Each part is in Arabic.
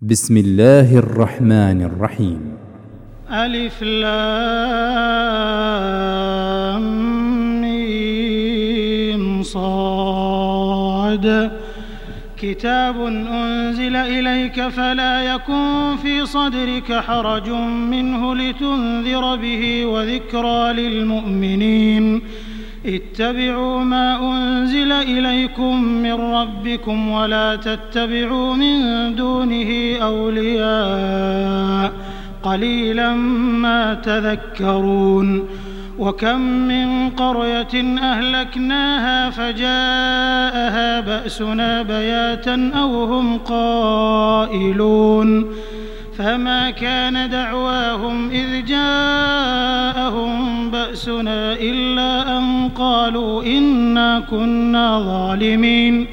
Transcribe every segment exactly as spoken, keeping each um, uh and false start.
بسم الله الرحمن الرحيم. ألف لام ميم صاد. كتاب أنزل إليك فلا يكن في صدرك حرج منه لتنذر به وذكرى للمؤمنين. اتبعوا ما أنزل إليكم من ربكم ولا تتبعوا من دونه أولياء قليلا ما تذكرون. وكم من قرية أهلكناها فجاءها بأسنا بياتا أو هم قائلون فما كان دعواهم إذ جاءهم بأسنا إلا أن قالوا إنا كنا ظالمين.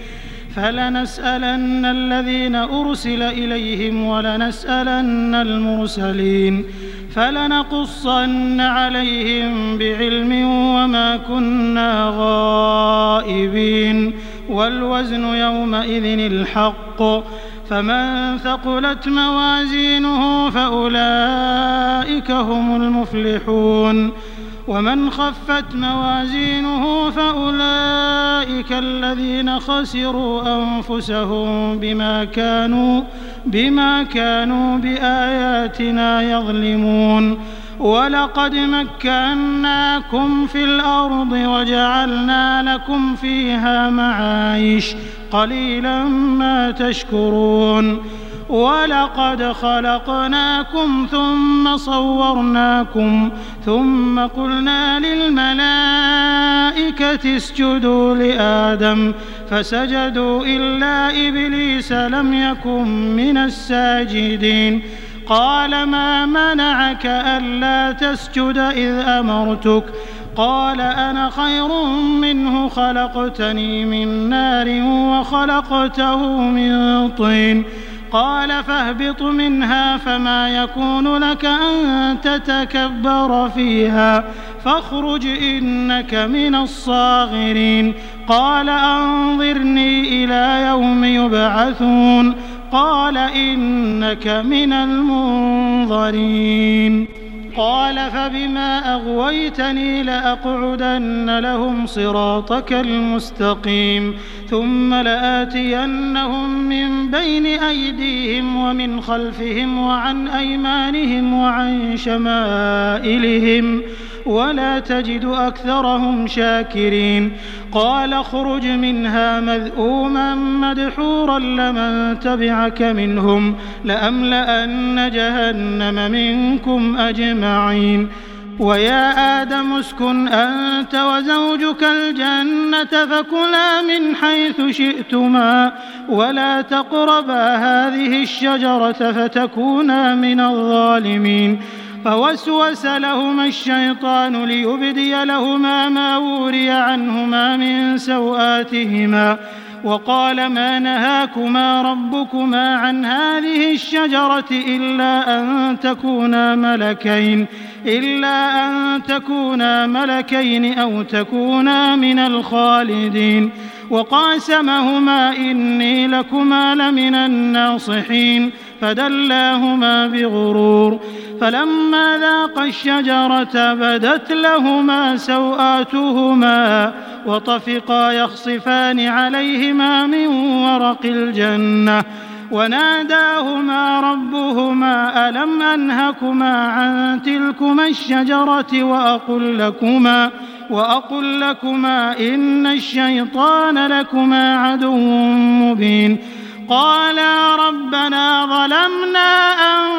فلنسألن الذين أرسل إليهم ولنسألن المرسلين فلنقصن عليهم بعلم وما كنا غائبين. والوزن يومئذ الحق فمن ثقلت موازينه فأولئك هم المفلحون ومن خفت موازينه فأولئك الذين خسروا أنفسهم بما كانوا بما كانوا بآياتنا يظلمون. ولقد مكناكم في الأرض وجعلنا لكم فيها معايش قليلا ما تشكرون. ولقد خلقناكم ثم صورناكم ثم قلنا للملائكة اسجدوا لآدم فسجدوا إلا إبليس لم يكن من الساجدين. قال ما منعك ألا تسجد إذ أمرتك؟ قال أنا خير منه خلقتني من نار وخلقته من طين. قال فاهبط منها فما يكون لك أن تتكبر فيها فاخرج إنك من الصاغرين. قال أنظرني إلى يوم يبعثون. قال إنك من المنظرين. قال فبما أغويتني لأقعدن لهم صراطك المستقيم ثم لآتينهم من بين أيديهم ومن خلفهم وعن أيمانهم وعن شمائلهم ولا تجد أكثرهم شاكرين. قال اخرج منها مذءوما مدحورا لمن تبعك منهم لأملأن جهنم منكم أجمعين. ويا آدم اسكن أنت وزوجك الجنة فكلا من حيث شئتما ولا تقربا هذه الشجرة فتكونا من الظالمين. فوسوس لهما الشيطان ليبدي لهما ما وري عنهما من سوآتهما وقال ما نهاكما ربكما عن هذه الشجرة إلا أن تكونا ملكين إلا أن تكونا ملكين أو تكونا من الخالدين. وقاسمهما إني لكما لمن الناصحين فدلاهما بغرور. فلما ذاقا الشجرة بدت لهما سوآتهما وطفقا يخصفان عليهما من ورق الجنة وناداهما ربهما ألم أنهكما عن تلكما الشجرة وأقل لكما وأقل لكما إن الشيطان لكما عدو مبين. قالا ربنا ظلمنا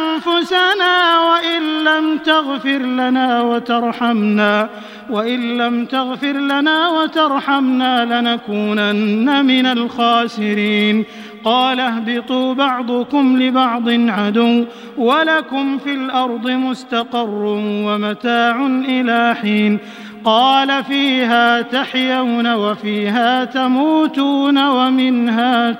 أنفسنا وإن لم تغفر لنا وترحمنا وإن لم تغفر لنا وترحمنا لنكونن من الخاسرين. قال اهبطوا بعضكم لبعض عدو ولكم في الأرض مستقر ومتاع إلى حين. قال فيها تحيون وفيها تموتون ومنها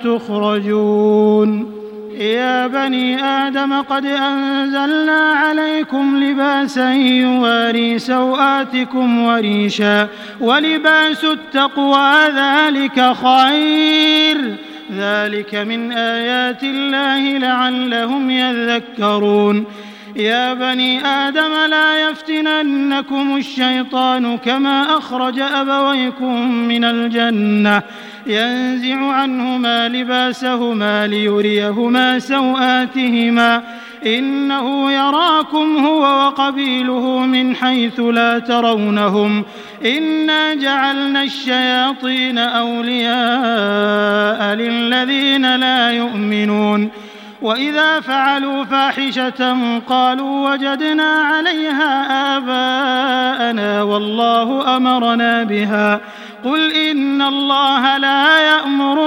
تخرجون. يا بني آدم قد أنزلنا عليكم لباسا يواري سوآتكم وريشا ولباس التقوى ذلك خير ذلك من آيات الله لعلهم يذكرون يا بني آدم لا يفتننكم الشيطان كما أخرج أبويكم من الجنة ينزع عنهما لباسهما ليريهما سوآتهما إنه يراكم هو وقبيله من حيث لا ترونهم إنا جعلنا الشياطين أولياء للذين لا يؤمنون وإذا فعلوا فاحشة قالوا وجدنا عليها آباءنا والله أمرنا بها قل إن الله لا يأمر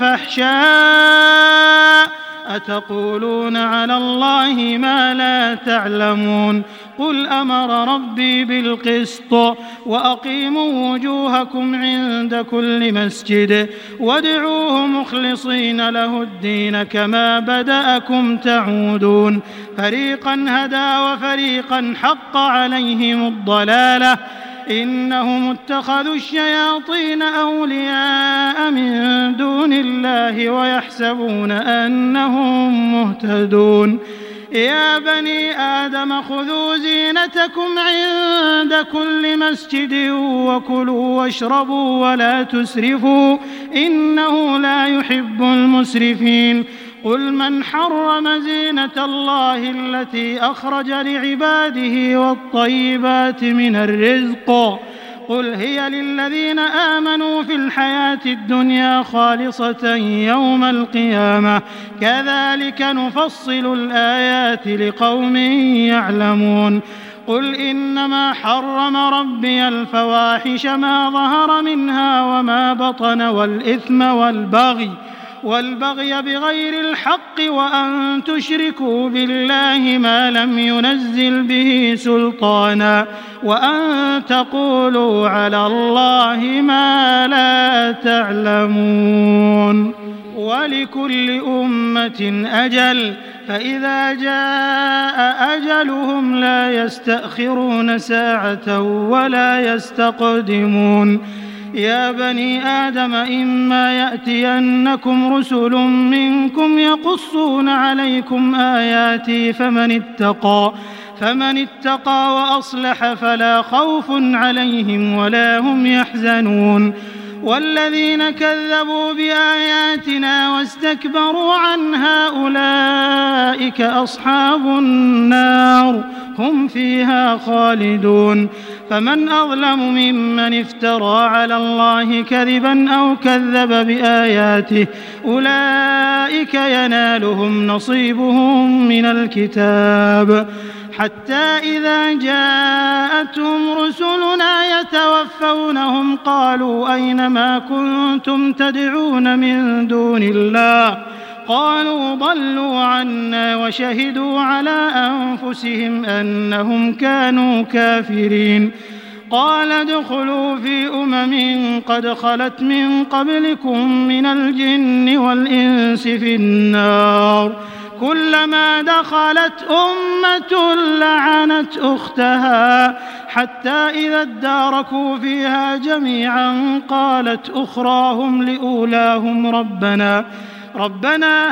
بالفحشاء أتقولون على الله ما لا تعلمون قل أمر ربي بالقسط وأقيموا وجوهكم عند كل مسجد وادعوه مخلصين له الدين كما بدأكم تعودون فريقا هدى وفريقا حق عليهم الضلالة إنهم اتخذوا الشياطين أولياء من دون الله ويحسبون أنهم مهتدون يا بني آدم خذوا زينتكم عند كل مسجد وكلوا واشربوا ولا تسرفوا إنه لا يحب المسرفين قل من حرم زينة الله التي أخرج لعباده والطيبات من الرزق قل هي للذين آمنوا في الحياة الدنيا خالصة يوم القيامة كذلك نفصل الآيات لقوم يعلمون قل إنما حرم ربي الفواحش ما ظهر منها وما بطن والإثم والبغي والبغي بغير الحق وأن تشركوا بالله ما لم ينزل به سلطانا وأن تقولوا على الله ما لا تعلمون ولكل أمة أجل فإذا جاء أجلهم لا يستأخرون ساعة ولا يستقدمون يا بني آدم إما يأتينكم رسل منكم يقصون عليكم آياتي فمن اتقى فمن اتقى وأصلح فلا خوف عليهم ولا هم يحزنون والذين كذبوا بآياتنا واستكبروا عنها أولئك أصحاب النار هم فيها خالدون فمن أظلم ممن افترى على الله كذبا أو كذب بآياته أولئك ينالهم نصيبهم من الكتاب حتى إذا جاءتهم رسلنا يتوفونهم قالوا أين ما كنتم تدعون من دون الله قالوا ضلوا عنا وشهدوا على أنفسهم أنهم كانوا كافرين قال ادخلوا في أمم قد خلت من قبلكم من الجن والإنس في النار كلما دخلت أمة لعنت أختها حتى إذا اداركوا فيها جميعا قالت أخراهم لأولاهم ربنا ربنا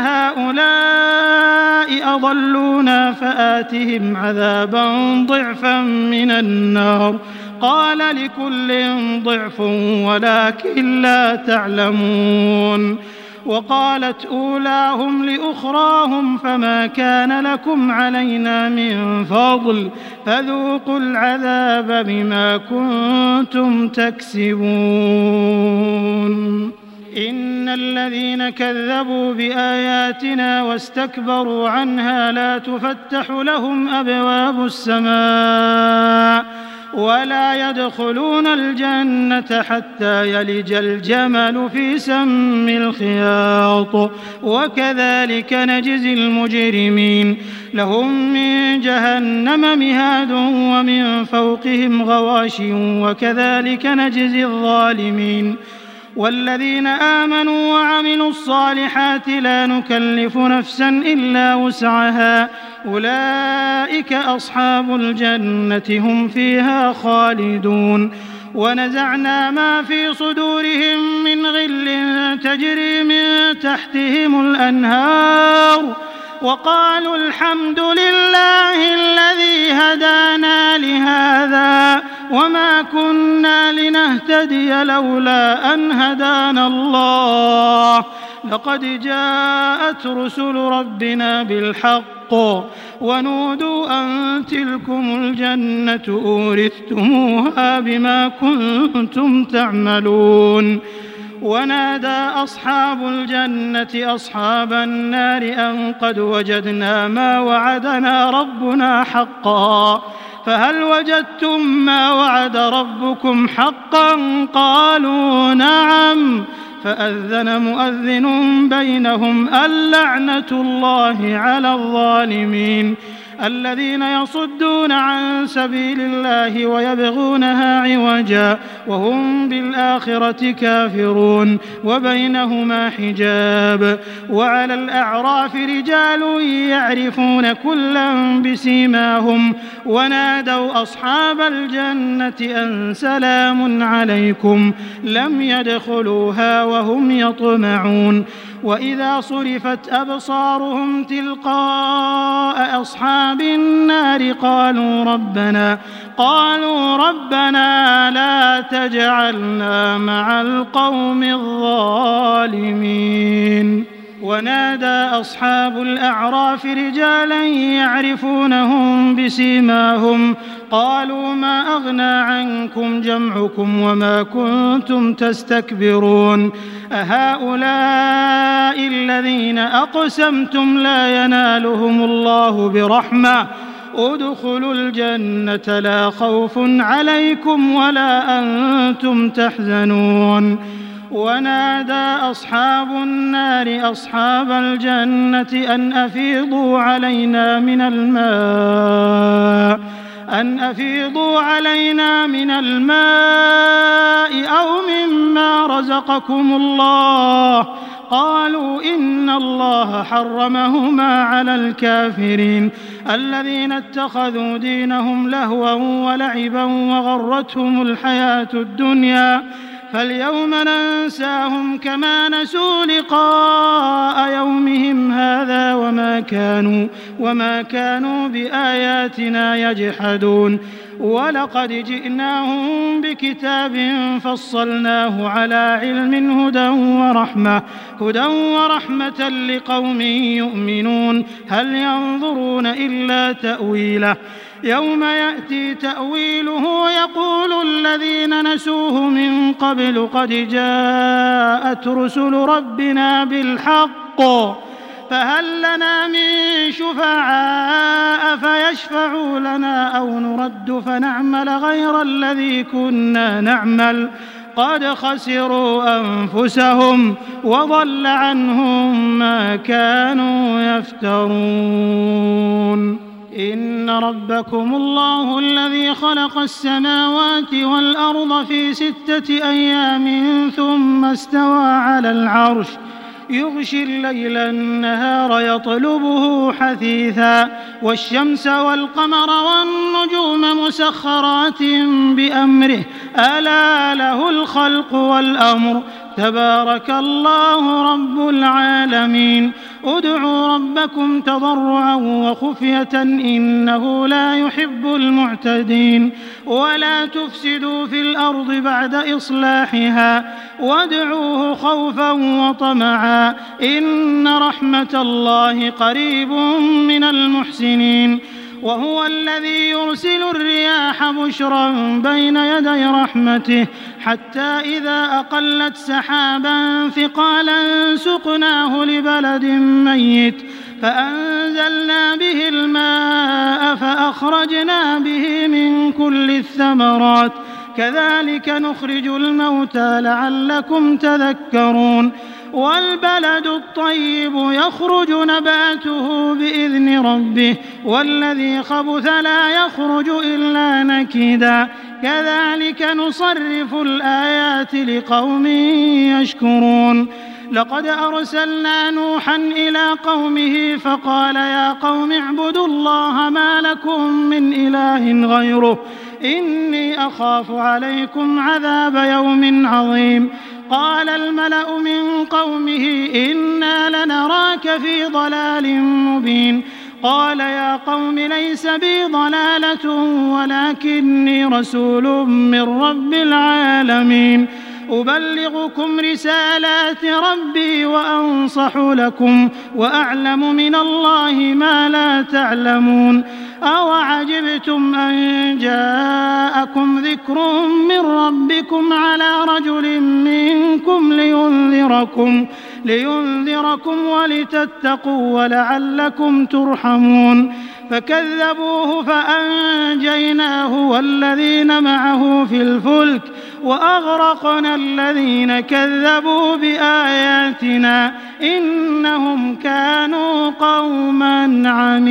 هؤلاء أضلونا فآتهم عذابا ضعفا من النار قال لكل ضعف ولكن لا تعلمون وقالت أولاهم لأخراهم فما كان لكم علينا من فضل فذوقوا العذاب بما كنتم تكسبون إن الذين كذبوا بآياتنا واستكبروا عنها لا تفتح لهم أبواب السماء ولا يدخلون الجنة حتى يلج الجمل في سم الخياط وكذلك نجزي المجرمين لهم من جهنم مهاد ومن فوقهم غواش وكذلك نجزي الظالمين والذين آمنوا وعملوا الصالحات لا نكلف نفسا إلا وسعها أولئك أصحاب الجنة هم فيها خالدون ونزعنا ما في صدورهم من غل تجري من تحتهم الأنهار وقالوا الحمد لله الذي هدانا لهذا وما كنا لنهتدي لولا أن هدانا الله لقد جاءت رسل ربنا بالحق ونودوا أن تلكم الجنة أورثتموها بما كنتم تعملون. ونادى أصحاب الجنة أصحاب النار أن قد وجدنا ما وعدنا ربنا حقا فهل وجدتم ما وعد ربكم حقا؟ قالوا نعم. فأذن مؤذن بينهم اللعنة الله على الظالمين الذين يصدون عن سبيل الله ويبغونها عوجا وهم بالآخرة كافرون وبينهما حجاب. وعلى الأعراف رجال يعرفون كلا بسيماهم ونادوا أصحاب الجنة أن سلام عليكم لم يدخلوها وهم يطمعون. وإذا صرفت أبصارهم تلقاء أصحاب النار قالوا ربنا قالوا ربنا لا تجعلنا مع القوم الظالمين. ونادى أصحاب الأعراف رجالا يعرفونهم بسيماهم قالوا ما أغنى عنكم جمعكم وما كنتم تستكبرون أهؤلاء الذين أقسمتم لا ينالهم الله برحمة ادخلوا الجنة لا خوف عليكم ولا أنتم تحزنون. ونادى أصحاب النار أصحاب الجنة أن أفيضوا علينا من الماء أن أفيضوا علينا من الماء أو مما رزقكم الله قالوا إن الله حرمهما على الكافرين الذين اتخذوا دينهم لهوا ولعبا وغرتهم الحياة الدنيا فاليوم ننساهم كما نسوا لقاء يومهم هذا وما كانوا وما كانوا بآياتنا يجحدون. ولقد جئناهم بكتاب فصلناه على علم هدى ورحمة هدى ورحمة لقوم يؤمنون هل ينظرون إلا تأويله يوم يأتي تأويله يقول الذين نسوه من قبل قد جاءت رسل ربنا بالحق فهل لنا من شفعاء فيشفعوا لنا أو نرد فنعمل غير الذي كنا نعمل قد خسروا أنفسهم وضل عنهم ما كانوا يفترون. إن ربكم الله الذي خلق السماوات والأرض في ستة أيام ثم استوى على العرش يغشي الليل النهار يطلبه حثيثا والشمس والقمر والنجوم مسخرات بأمره ألا له الخلق والأمر تبارك الله رب العالمين. ادعوا ربكم تضرعا وخفية إنه لا يحب المعتدين ولا تفسدوا في الأرض بعد إصلاحها وادعوه خوفا وطمعا إن رحمة الله قريب من المحسنين. وهو الذي يرسل الرياح بشرا بين يدي رحمته حتى إذا أقلت سحابا ثقالا سقناه لبلد ميت فأنزلنا به الماء فأخرجنا به من كل الثمرات كذلك نخرج الموتى لعلكم تذكرون. والبلد الطيب يخرج نباته بإذن ربه والذي خبث لا يخرج إلا نكدا كذلك نصرف الآيات لقوم يشكرون. لقد أرسلنا نوحا إلى قومه فقال يا قوم اعبدوا الله ما لكم من إله غيره إني أخاف عليكم عذاب يوم عظيم قال الملأ من قومه إنا لنراك في ضلال مبين قال يا قوم ليس بي ضلالة ولكني رسول من رب العالمين أبلغكم رسالات ربي وأنصح لكم وأعلم من الله ما لا تعلمون أوعجبتم أن جاءكم ذكر من ربكم على رجل منكم لينذركم, لينذركم ولتتقوا ولعلكم ترحمون فكذبوه فأنجيناه والذين معه في الفلك وأغرقنا الذين كذبوا بآياتنا إنهم كانوا قوما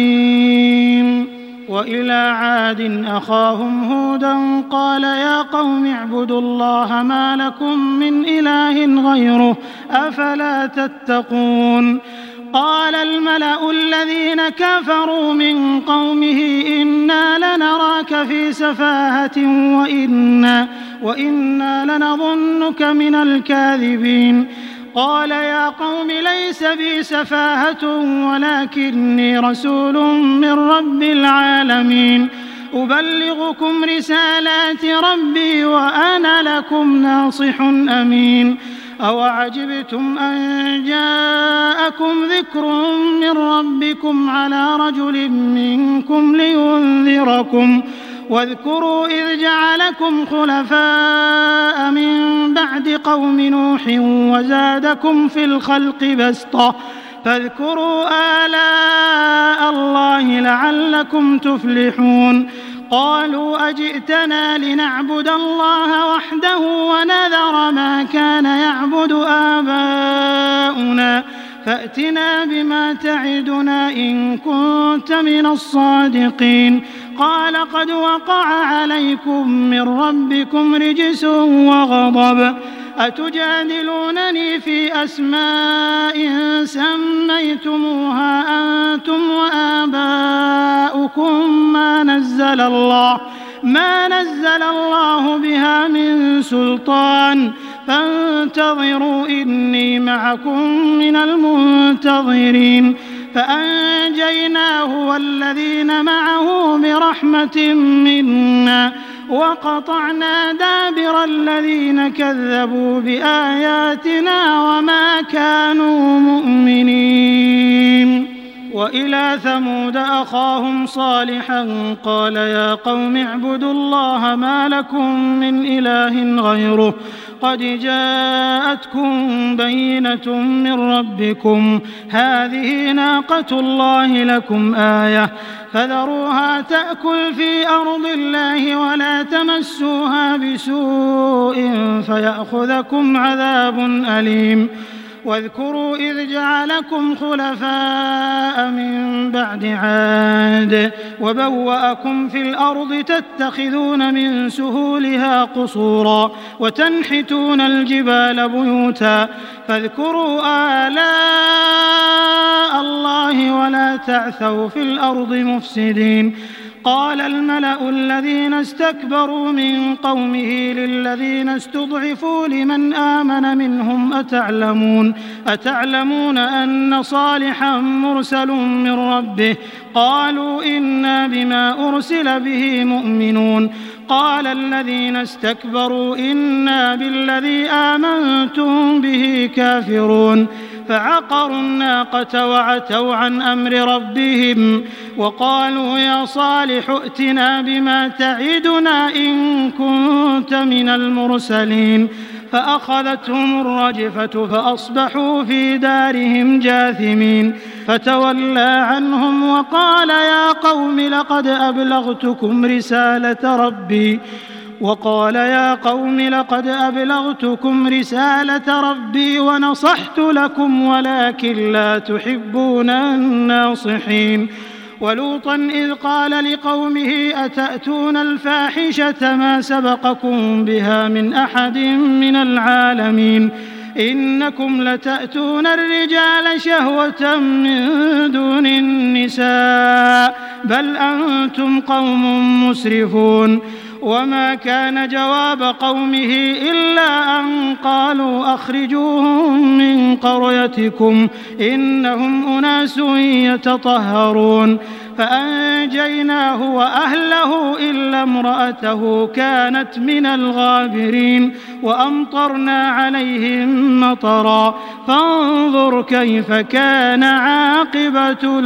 عمين وإلى عاد أخاهم هودا قال يا قوم اعبدوا الله ما لكم من إله غيره أفلا تتقون قال الملأ الذين كفروا من قومه إنا لنراك في سفاهة وإنا, وإنا لنظنك من الكاذبين قال يا قوم ليس بي سفاهة ولكني رسول من رب العالمين أبلغكم رسالات ربي وأنا لكم ناصح أمين أوعجبتم أن جاءكم ذكر من ربكم على رجل منكم لينذركم واذكروا إذ جعلكم خلفاء من بعد قوم نوح وزادكم في الخلق بسطة فاذكروا آلاء الله لعلكم تفلحون قالوا أجئتنا لنعبد الله وحده ونذر ما كان يعبد آباؤنا فأتنا بما تعدنا إن كنت من الصادقين قال قد وقع عليكم من ربكم رجس وغضب أتجادلونني في أسماء سميتموها أنتم وآباؤكم ما نزل الله ما نزل الله بها من سلطان فانتظروا إني معكم من المنتظرين فأنجيناه والذين معه برحمة منا وقطعنا دابر الذين كذبوا بآياتنا وما كانوا مؤمنين وإلى ثمود أخاهم صالحا قال يا قوم اعبدوا الله ما لكم من إله غيره قد جاءتكم بينة من ربكم هذه ناقة الله لكم آية فذروها تأكل في أرض الله ولا تمسوها بسوء فيأخذكم عذاب أليم واذكروا إذ جعلكم خلفاء من بعد عاد وبوأكم في الأرض تتخذون من سهولها قصورا وتنحتون الجبال بيوتا فاذكروا آلاء الله ولا تعثوا في الأرض مفسدين قال الملأ الذين استكبروا من قومه للذين استضعفوا لمن آمن منهم أتعلمون أتعلمون أن صالحا مرسل من ربه قالوا إنا بما أرسل به مؤمنون قال الذين استكبروا إنا بالذي آمنتم به كافرون فعقروا الناقة وعتوا عن أمر ربهم وقالوا يا صالح ائتنا بما تعدنا إن كنت من المرسلين فأخذتهم الرجفة فأصبحوا في دارهم جاثمين فتولى عنهم وقال يا قوم لقد أبلغتكم رسالة ربي وقال يا قوم لقد أبلغتكم رسالة ربي ونصحت لكم ولكن لا تحبون الناصحين ولوطا إذ قال لقومه أتأتون الفاحشة ما سبقكم بها من أحد من العالمين إنكم لتأتون الرجال شهوة من دون النساء بل أنتم قوم مسرفون. وما كان جواب قومه إلا أن قالوا أخرجوهم من قريتكم إنهم أناس يتطهرون. فأنجيناه وأهله إلا امرأته كانت من الغابرين وأمطرنا عليهم مطرا فانظر كيف كان عاقبة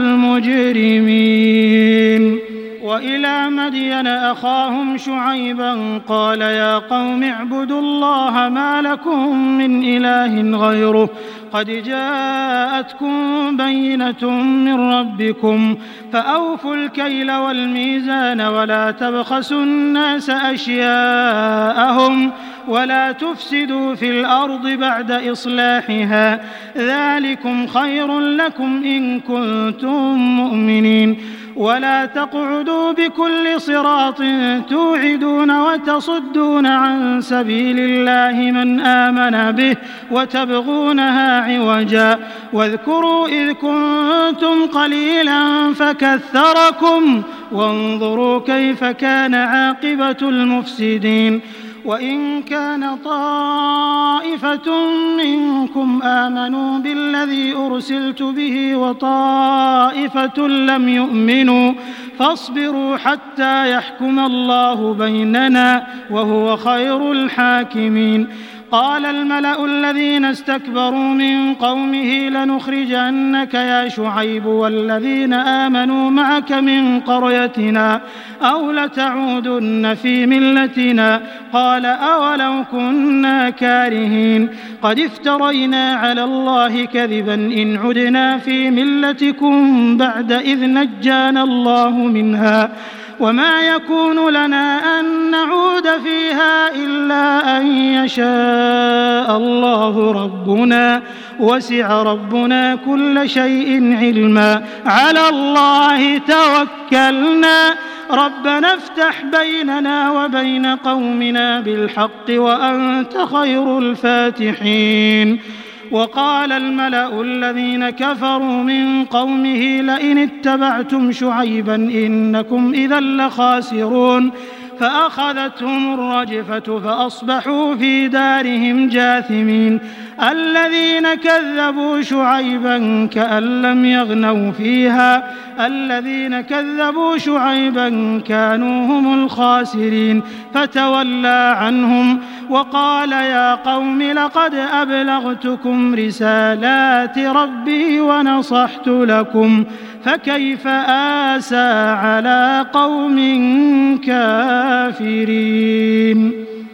المجرمين. وإلى مدين أخاهم شعيبا قال يا قوم اعبدوا الله ما لكم من إله غيره قد جاءتكم بينة من ربكم فأوفوا الكيل والميزان ولا تبخسوا الناس أشياءهم ولا تفسدوا في الأرض بعد إصلاحها ذلكم خير لكم إن كنتم مؤمنين. ولا تقعدوا بكل صراط توعدون وتصدون عن سبيل الله من آمن به وتبغونها عوجا واذكروا إذ كنتم قليلا فكثركم وانظروا كيف كان عاقبة المفسدين. وإن كان طائفة منكم آمنوا بالذي أرسلت به وطائفة لم يؤمنوا فاصبروا حتى يحكم الله بيننا وهو خير الحاكمين. قال الملأ الذين استكبروا من قومه لنخرجنك يا شعيب والذين آمنوا معك من قريتنا أو لتعودن في ملتنا قال أولو كنا كارهين قد افترينا على الله كذبا إن عدنا في ملتكم بعد إذ نجانا الله منها وما يكون لنا أن نعود فيها إلا أن يشاء الله ربنا وسع ربنا كل شيء علما على الله توكلنا ربنا افتح بيننا وبين قومنا بالحق وأنت خير الفاتحين. وقال الملأ الذين كفروا من قومه لئن اتبعتم شعيبا إنكم إذا لخاسرون فأخذتهم الرجفة فأصبحوا في دارهم جاثمين. الذين كذبوا شعيبا كأن لم يغنوا فيها الذين كذبوا شعيبا كانوا هم الخاسرين فتولى عنهم وقال يا قوم لقد أبلغتكم رسالات ربي ونصحت لكم فكيف آسى على قوم كافرين.